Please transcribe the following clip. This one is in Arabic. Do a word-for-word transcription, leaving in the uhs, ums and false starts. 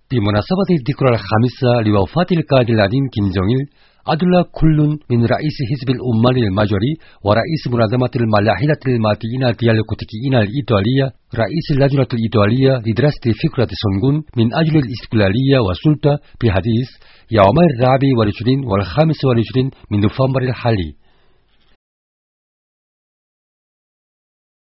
بمناسبة الذكرى الخامسة لوفاة القائد العظيم كيم جونغ إل، أدلى كل من رئيس حزب الأمال المجري ورئيس منظمة الملاحدة الماديين الديالكتيكيين الإيطالية رئيس اللجنة الإيطالية لدراسة فكرة سونغون من أجل الاستقلالية والسلطة بحديث يوم الرابع والعشرين والخامس والعشرين من نوفمبر الحالي.